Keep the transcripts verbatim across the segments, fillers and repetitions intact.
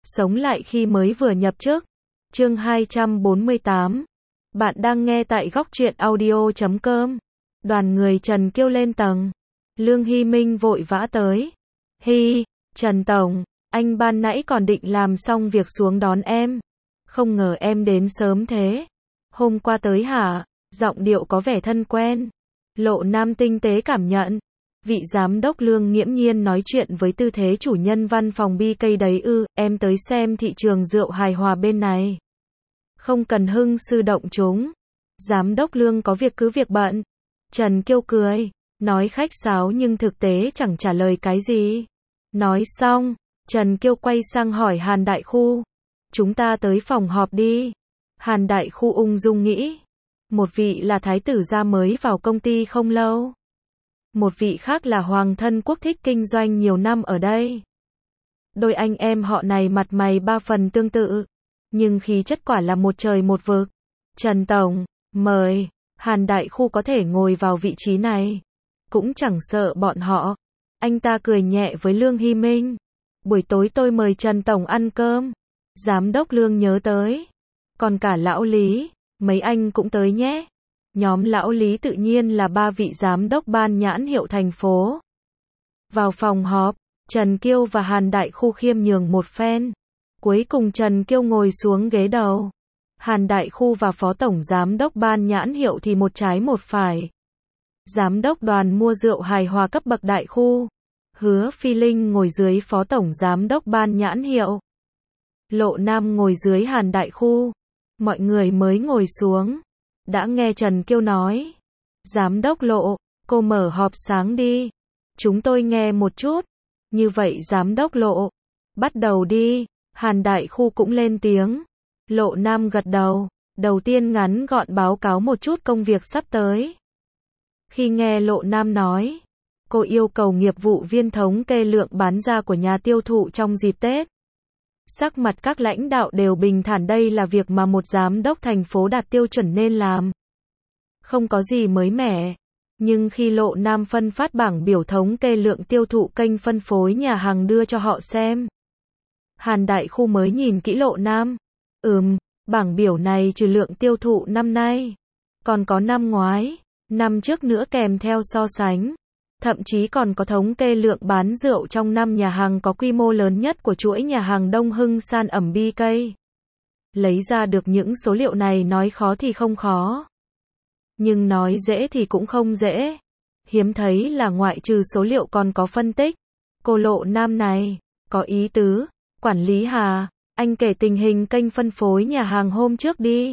Sống lại khi mới vừa nhập chức. Chương hai trăm bốn mươi tám. Bạn đang nghe tại góc truyện audio chấm com. Đoàn người Trần Kiêu lên tầng. Lương Hy Minh vội vã tới. Hi, Trần Tổng, anh ban nãy còn định làm xong việc xuống đón em. Không ngờ em đến sớm thế. Hôm qua tới hả? Giọng điệu có vẻ thân quen. Lộ Nam tinh tế cảm nhận. Vị giám đốc Lương nghiễm nhiên nói chuyện với tư thế chủ nhân văn phòng bê ca đấy ư, em tới xem thị trường rượu hài hòa bên này. Không cần hưng sư động chúng. Giám đốc Lương có việc cứ việc bận. Trần Kiêu cười, nói khách sáo nhưng thực tế chẳng trả lời cái gì. Nói xong, Trần Kiêu quay sang hỏi Hàn Đại Khu. Chúng ta tới phòng họp đi. Hàn Đại Khu ung dung nghĩ. Một vị là thái tử gia mới vào công ty không lâu. Một vị khác là hoàng thân quốc thích kinh doanh nhiều năm ở đây. Đôi anh em họ này mặt mày ba phần tương tự, nhưng khí chất quả là một trời một vực. Trần Tổng, mời. Hàn Đại Khu có thể ngồi vào vị trí này, cũng chẳng sợ bọn họ. Anh ta cười nhẹ với Lương Hy Minh. Buổi tối tôi mời Trần Tổng ăn cơm. Giám đốc Lương nhớ tới. Còn cả lão Lý, mấy anh cũng tới nhé. Nhóm lão Lý tự nhiên là ba vị giám đốc ban nhãn hiệu thành phố. Vào phòng họp, Trần Kiêu và Hàn Đại Khu khiêm nhường một phen. Cuối cùng Trần Kiêu ngồi xuống ghế đầu. Hàn Đại Khu và Phó Tổng Giám đốc ban nhãn hiệu thì một trái một phải. Giám đốc đoàn mua rượu hài hòa cấp bậc Đại Khu. Hứa Phi Linh ngồi dưới Phó Tổng Giám đốc ban nhãn hiệu. Lộ Nam ngồi dưới Hàn Đại Khu. Mọi người mới ngồi xuống. Đã nghe Trần Kiêu nói. Giám đốc Lộ, cô mở họp sáng đi. Chúng tôi nghe một chút. Như vậy Giám đốc Lộ, bắt đầu đi. Hàn Đại Khu cũng lên tiếng. Lộ Nam gật đầu. Đầu tiên ngắn gọn báo cáo một chút công việc sắp tới. Khi nghe Lộ Nam nói, cô yêu cầu nghiệp vụ viên thống kê lượng bán ra của nhà tiêu thụ trong dịp Tết. Sắc mặt các lãnh đạo đều bình thản, đây là việc mà một giám đốc thành phố đạt tiêu chuẩn nên làm. Không có gì mới mẻ. Nhưng khi Lộ Nam phân phát bảng biểu thống kê lượng tiêu thụ kênh phân phối nhà hàng đưa cho họ xem, Hàn Đại Khu mới nhìn kỹ Lộ Nam. Ừm, bảng biểu này trừ lượng tiêu thụ năm nay, còn có năm ngoái, năm trước nữa kèm theo so sánh. Thậm chí còn có thống kê lượng bán rượu trong năm nhà hàng có quy mô lớn nhất của chuỗi nhà hàng Đông Hưng San ẩm bê ca. Lấy ra được những số liệu này nói khó thì không khó, nhưng nói dễ thì cũng không dễ. Hiếm thấy là ngoại trừ số liệu còn có phân tích. Cô Lộ Nam này, có ý tứ. Quản lý Hà, anh kể tình hình kênh phân phối nhà hàng hôm trước đi.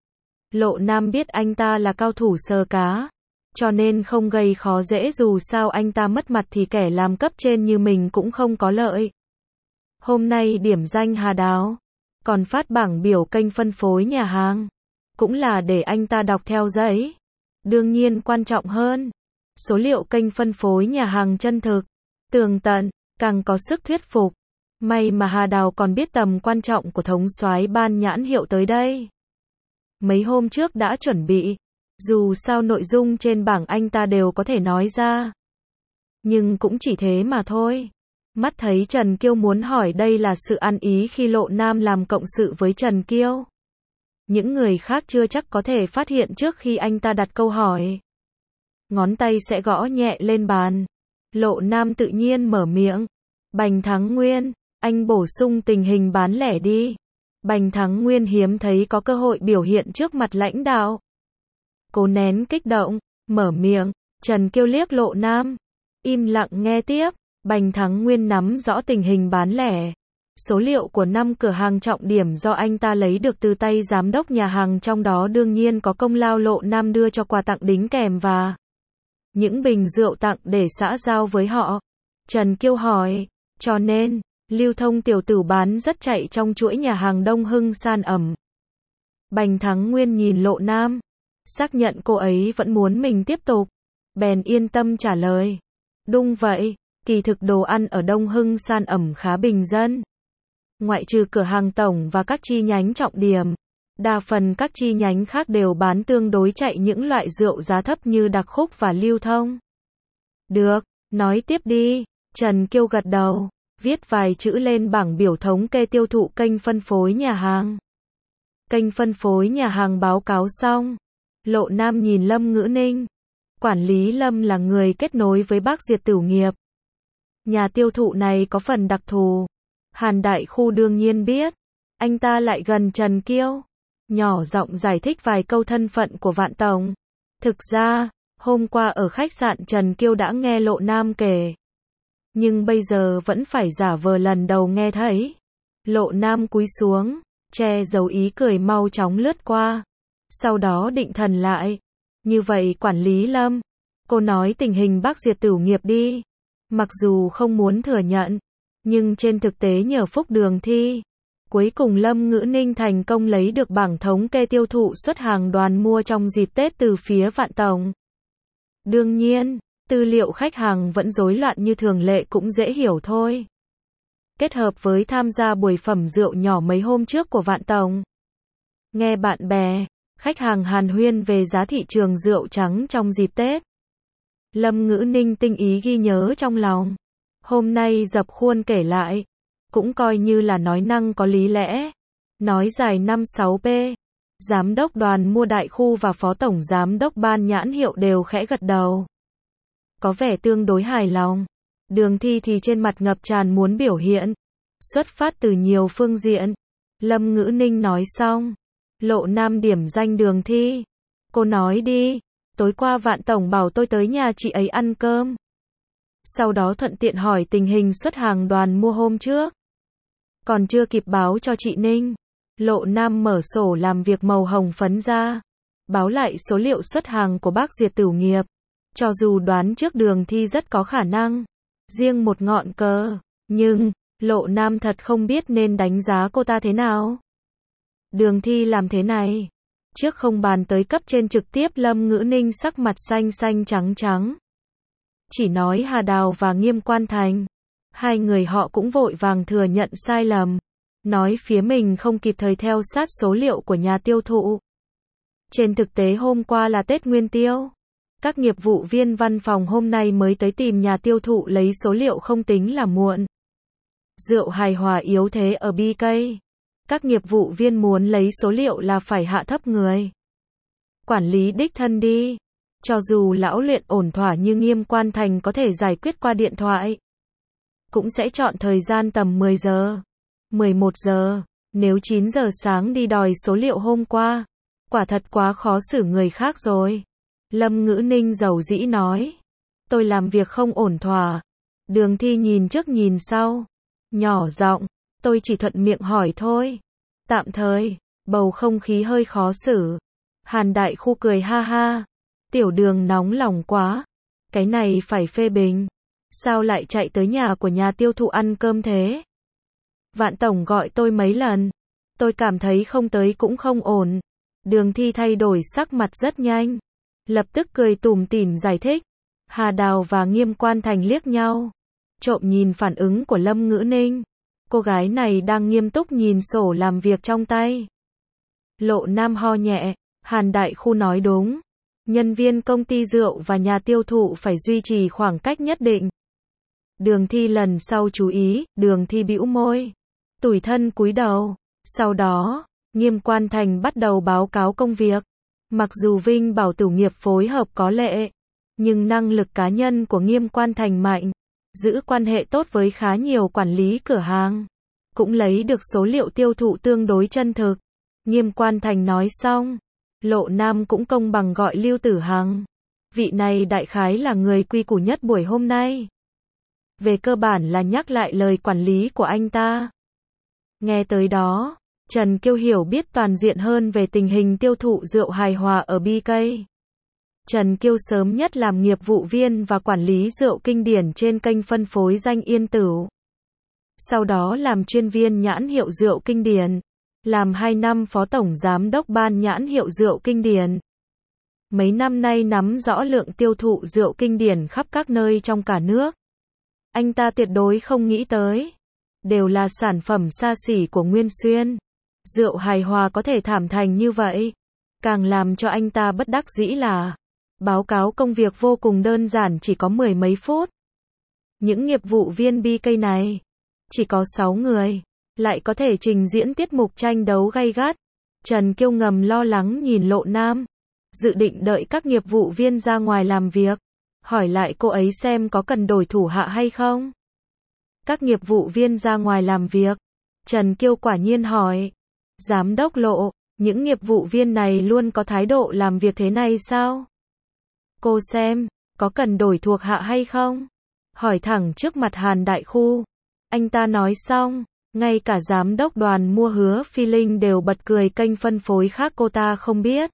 Lộ Nam biết anh ta là cao thủ sờ cá, cho nên không gây khó dễ, dù sao anh ta mất mặt thì kẻ làm cấp trên như mình cũng không có lợi. Hôm nay điểm danh Hà Đào, còn phát bảng biểu kênh phân phối nhà hàng, cũng là để anh ta đọc theo giấy. Đương nhiên quan trọng hơn, số liệu kênh phân phối nhà hàng chân thực, tường tận, càng có sức thuyết phục. May mà Hà Đào còn biết tầm quan trọng của thống soái ban nhãn hiệu tới đây. Mấy hôm trước đã chuẩn bị, dù sao nội dung trên bảng anh ta đều có thể nói ra. Nhưng cũng chỉ thế mà thôi. Mắt thấy Trần Kiêu muốn hỏi, đây là sự ăn ý khi Lộ Nam làm cộng sự với Trần Kiêu. Những người khác chưa chắc có thể phát hiện trước khi anh ta đặt câu hỏi. Ngón tay sẽ gõ nhẹ lên bàn. Lộ Nam tự nhiên mở miệng. Bành Thắng Nguyên, anh bổ sung tình hình bán lẻ đi. Bành Thắng Nguyên hiếm thấy có cơ hội biểu hiện trước mặt lãnh đạo. Cố nén kích động, mở miệng. Trần Kiêu liếc Lộ Nam, im lặng nghe tiếp. Bành Thắng Nguyên nắm rõ tình hình bán lẻ. Số liệu của năm cửa hàng trọng điểm do anh ta lấy được từ tay giám đốc nhà hàng, trong đó đương nhiên có công lao Lộ Nam đưa cho quà tặng đính kèm và những bình rượu tặng để xã giao với họ. Trần Kiêu hỏi, cho nên, lưu thông tiểu tử bán rất chạy trong chuỗi nhà hàng Đông Hưng San ẩm. Bành Thắng Nguyên nhìn Lộ Nam, xác nhận cô ấy vẫn muốn mình tiếp tục, bèn yên tâm trả lời. Đúng vậy, kỳ thực đồ ăn ở Đông Hưng San ẩm khá bình dân. Ngoại trừ cửa hàng tổng và các chi nhánh trọng điểm, đa phần các chi nhánh khác đều bán tương đối chạy những loại rượu giá thấp như đặc khúc và lưu thông. Được, nói tiếp đi. Trần Kiêu gật đầu. viết vài chữ lên bảng biểu thống kê tiêu thụ kênh phân phối nhà hàng. Kênh phân phối nhà hàng báo cáo xong, Lộ Nam nhìn Lâm Ngữ Ninh. Quản lý Lâm là người kết nối với bác Duyệt Tửu Nghiệp. Nhà tiêu thụ này có phần đặc thù. Hàn Đại Khu đương nhiên biết. Anh ta lại gần Trần Kiêu, nhỏ giọng giải thích vài câu thân phận của Vạn Tổng. Thực ra, hôm qua ở khách sạn Trần Kiêu đã nghe Lộ Nam kể. Nhưng bây giờ vẫn phải giả vờ lần đầu nghe thấy. Lộ Nam cúi xuống, che giấu ý cười mau chóng lướt qua. Sau đó định thần lại. Như vậy quản lý Lâm, cô nói tình hình bác Duyệt Tửu Nghiệp đi. Mặc dù không muốn thừa nhận, nhưng trên thực tế nhờ phúc Đường Thi, cuối cùng Lâm Ngữ Ninh thành công lấy được bảng thống kê tiêu thụ xuất hàng đoàn mua trong dịp Tết từ phía Vạn Tổng. Đương nhiên, tư liệu khách hàng vẫn rối loạn như thường lệ cũng dễ hiểu thôi. Kết hợp với tham gia buổi phẩm rượu nhỏ mấy hôm trước của Vạn Tổng. Nghe bạn bè, khách hàng hàn huyên về giá thị trường rượu trắng trong dịp Tết. Lâm Ngữ Ninh tinh ý ghi nhớ trong lòng. Hôm nay dập khuôn kể lại, cũng coi như là nói năng có lý lẽ. Nói dài năm sáu pê. Giám đốc đoàn mua Đại Khu và phó tổng giám đốc ban nhãn hiệu đều khẽ gật đầu. Có vẻ tương đối hài lòng. Đường Thi thì trên mặt ngập tràn muốn biểu hiện. Xuất phát từ nhiều phương diện. Lâm Ngữ Ninh nói xong. Lộ Nam điểm danh Đường Thi. Cô nói đi. Tối qua Vạn Tổng bảo tôi tới nhà chị ấy ăn cơm. Sau đó thuận tiện hỏi tình hình xuất hàng đoàn mua hôm trước. Còn chưa kịp báo cho chị Ninh. Lộ Nam mở sổ làm việc màu hồng phấn ra. Báo lại số liệu xuất hàng của bác Duyệt Tửu Nghiệp. Cho dù đoán trước Đường Thi rất có khả năng. Riêng một ngọn cờ. Nhưng, Lộ Nam thật không biết nên đánh giá cô ta thế nào. Đường Thi làm thế này. Trước không bàn tới cấp trên trực tiếp, Lâm Ngữ Ninh sắc mặt xanh xanh trắng trắng. Chỉ nói Hà Đào và Nghiêm Quan Thành. Hai người họ cũng vội vàng thừa nhận sai lầm. Nói phía mình không kịp thời theo sát số liệu của nhà tiêu thụ. Trên thực tế hôm qua là Tết Nguyên Tiêu. Các nghiệp vụ viên văn phòng hôm nay mới tới tìm nhà tiêu thụ lấy số liệu không tính là muộn. Rượu hài hòa yếu thế ở bê ca. Các nghiệp vụ viên muốn lấy số liệu là phải hạ thấp người. Quản lý đích thân đi. Cho dù lão luyện ổn thỏa như Nghiêm Quan Thành có thể giải quyết qua điện thoại. Cũng sẽ chọn thời gian tầm mười giờ, mười một giờ. Nếu chín giờ sáng đi đòi số liệu hôm qua. Quả thật quá khó xử người khác rồi. Lâm Ngữ Ninh dầu dĩ nói. Tôi làm việc không ổn thỏa. Đường Thi nhìn trước nhìn sau. Nhỏ giọng. Tôi chỉ thuận miệng hỏi thôi. Tạm thời, bầu không khí hơi khó xử. Hàn Đại Khu cười ha ha. Tiểu Đường nóng lòng quá. Cái này phải phê bình. Sao lại chạy tới nhà của nhà tiêu thụ ăn cơm thế? Vạn Tổng gọi tôi mấy lần. Tôi cảm thấy không tới cũng không ổn. Đường Thi thay đổi sắc mặt rất nhanh. Lập tức cười tủm tỉm giải thích. Hà Đào và Nghiêm Quan Thành liếc nhau. Trộm nhìn phản ứng của Lâm Ngữ Ninh. Cô gái này đang nghiêm túc nhìn sổ làm việc trong tay. Lộ Nam ho nhẹ. Hàn Đại Khu nói đúng. Nhân viên công ty rượu và nhà tiêu thụ phải duy trì khoảng cách nhất định. Đường Thi lần sau chú ý. Đường Thi bĩu môi. Tủi thân cúi đầu. Sau đó, Nghiêm Quan Thành bắt đầu báo cáo công việc. Mặc dù Vinh bảo Tửu Nghiệp phối hợp có lệ, nhưng năng lực cá nhân của Nghiêm Quan Thành mạnh. Giữ quan hệ tốt với khá nhiều quản lý cửa hàng. Cũng lấy được số liệu tiêu thụ tương đối chân thực. Nghiêm Quan Thành nói xong. Lộ Nam cũng công bằng gọi Lưu Tử Hằng. Vị này đại khái là người quy củ nhất buổi hôm nay. Về cơ bản là nhắc lại lời quản lý của anh ta. Nghe tới đó, Trần Kiêu hiểu biết toàn diện hơn về tình hình tiêu thụ rượu hài hòa ở bê ca. Trần Kiêu sớm nhất làm nghiệp vụ viên và quản lý rượu kinh điển trên kênh phân phối danh Yên Tửu. Sau đó làm chuyên viên nhãn hiệu rượu kinh điển. Làm hai năm phó tổng giám đốc ban nhãn hiệu rượu kinh điển. Mấy năm nay nắm rõ lượng tiêu thụ rượu kinh điển khắp các nơi trong cả nước. Anh ta tuyệt đối không nghĩ tới. Đều là sản phẩm xa xỉ của Nguyên Xuyên. Rượu hài hòa có thể thảm thành như vậy. Càng làm cho anh ta bất đắc dĩ là báo cáo công việc vô cùng đơn giản chỉ có mười mấy phút. Những nghiệp vụ viên bê ca này chỉ có sáu người, lại có thể trình diễn tiết mục tranh đấu gay gắt. Trần Kiêu ngầm lo lắng nhìn Lộ Nam, dự định đợi các nghiệp vụ viên ra ngoài làm việc, hỏi lại cô ấy xem có cần đổi thủ hạ hay không. Các nghiệp vụ viên ra ngoài làm việc, Trần Kiêu quả nhiên hỏi, giám đốc Lộ, những nghiệp vụ viên này luôn có thái độ làm việc thế này sao? Cô xem, có cần đổi thuộc hạ hay không? Hỏi thẳng trước mặt Hàn Đại Khu. Anh ta nói xong, ngay cả giám đốc đoàn mua Hứa Phi Linh đều bật cười, kênh phân phối khác cô ta không biết.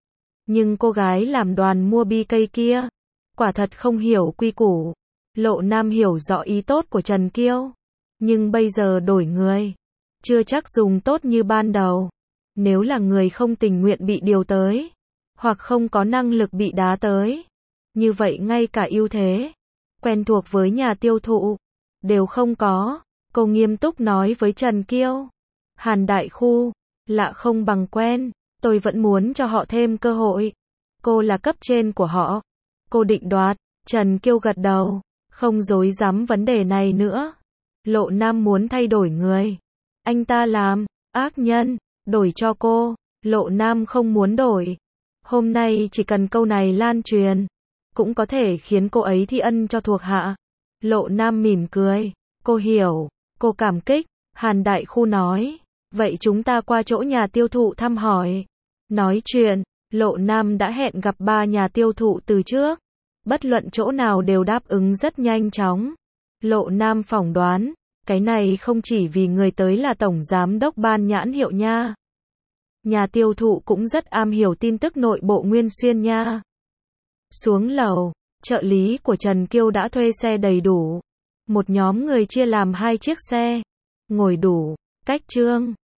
Nhưng cô gái làm đoàn mua bê ca kia, quả thật không hiểu quy củ. Lộ Nam hiểu rõ ý tốt của Trần Kiêu, nhưng bây giờ đổi người, chưa chắc dùng tốt như ban đầu. Nếu là người không tình nguyện bị điều tới, hoặc không có năng lực bị đá tới, như vậy ngay cả ưu thế, quen thuộc với nhà tiêu thụ, đều không có. Cô nghiêm túc nói với Trần Kiêu. Hàn Đại Khu, lạ không bằng quen, tôi vẫn muốn cho họ thêm cơ hội. Cô là cấp trên của họ, cô định đoạt. Trần Kiêu gật đầu, không dối dám vấn đề này nữa. Lộ Nam muốn thay đổi người, anh ta làm ác nhân, đổi cho cô. Lộ Nam không muốn đổi. Hôm nay chỉ cần câu này lan truyền, cũng có thể khiến cô ấy thi ân cho thuộc hạ. Lộ Nam mỉm cười, cô hiểu, cô cảm kích. Hàn Đại Khu nói, vậy chúng ta qua chỗ nhà tiêu thụ thăm hỏi. Nói chuyện, Lộ Nam đã hẹn gặp ba nhà tiêu thụ từ trước, bất luận chỗ nào đều đáp ứng rất nhanh chóng. Lộ Nam phỏng đoán, cái này không chỉ vì người tới là tổng giám đốc ban nhãn hiệu nha. Nhà tiêu thụ cũng rất am hiểu tin tức nội bộ Nguyên Xuyên nha. Xuống lầu, trợ lý của Trần Kiêu đã thuê xe đầy đủ. Một nhóm người chia làm hai chiếc xe, ngồi đủ, cách trương.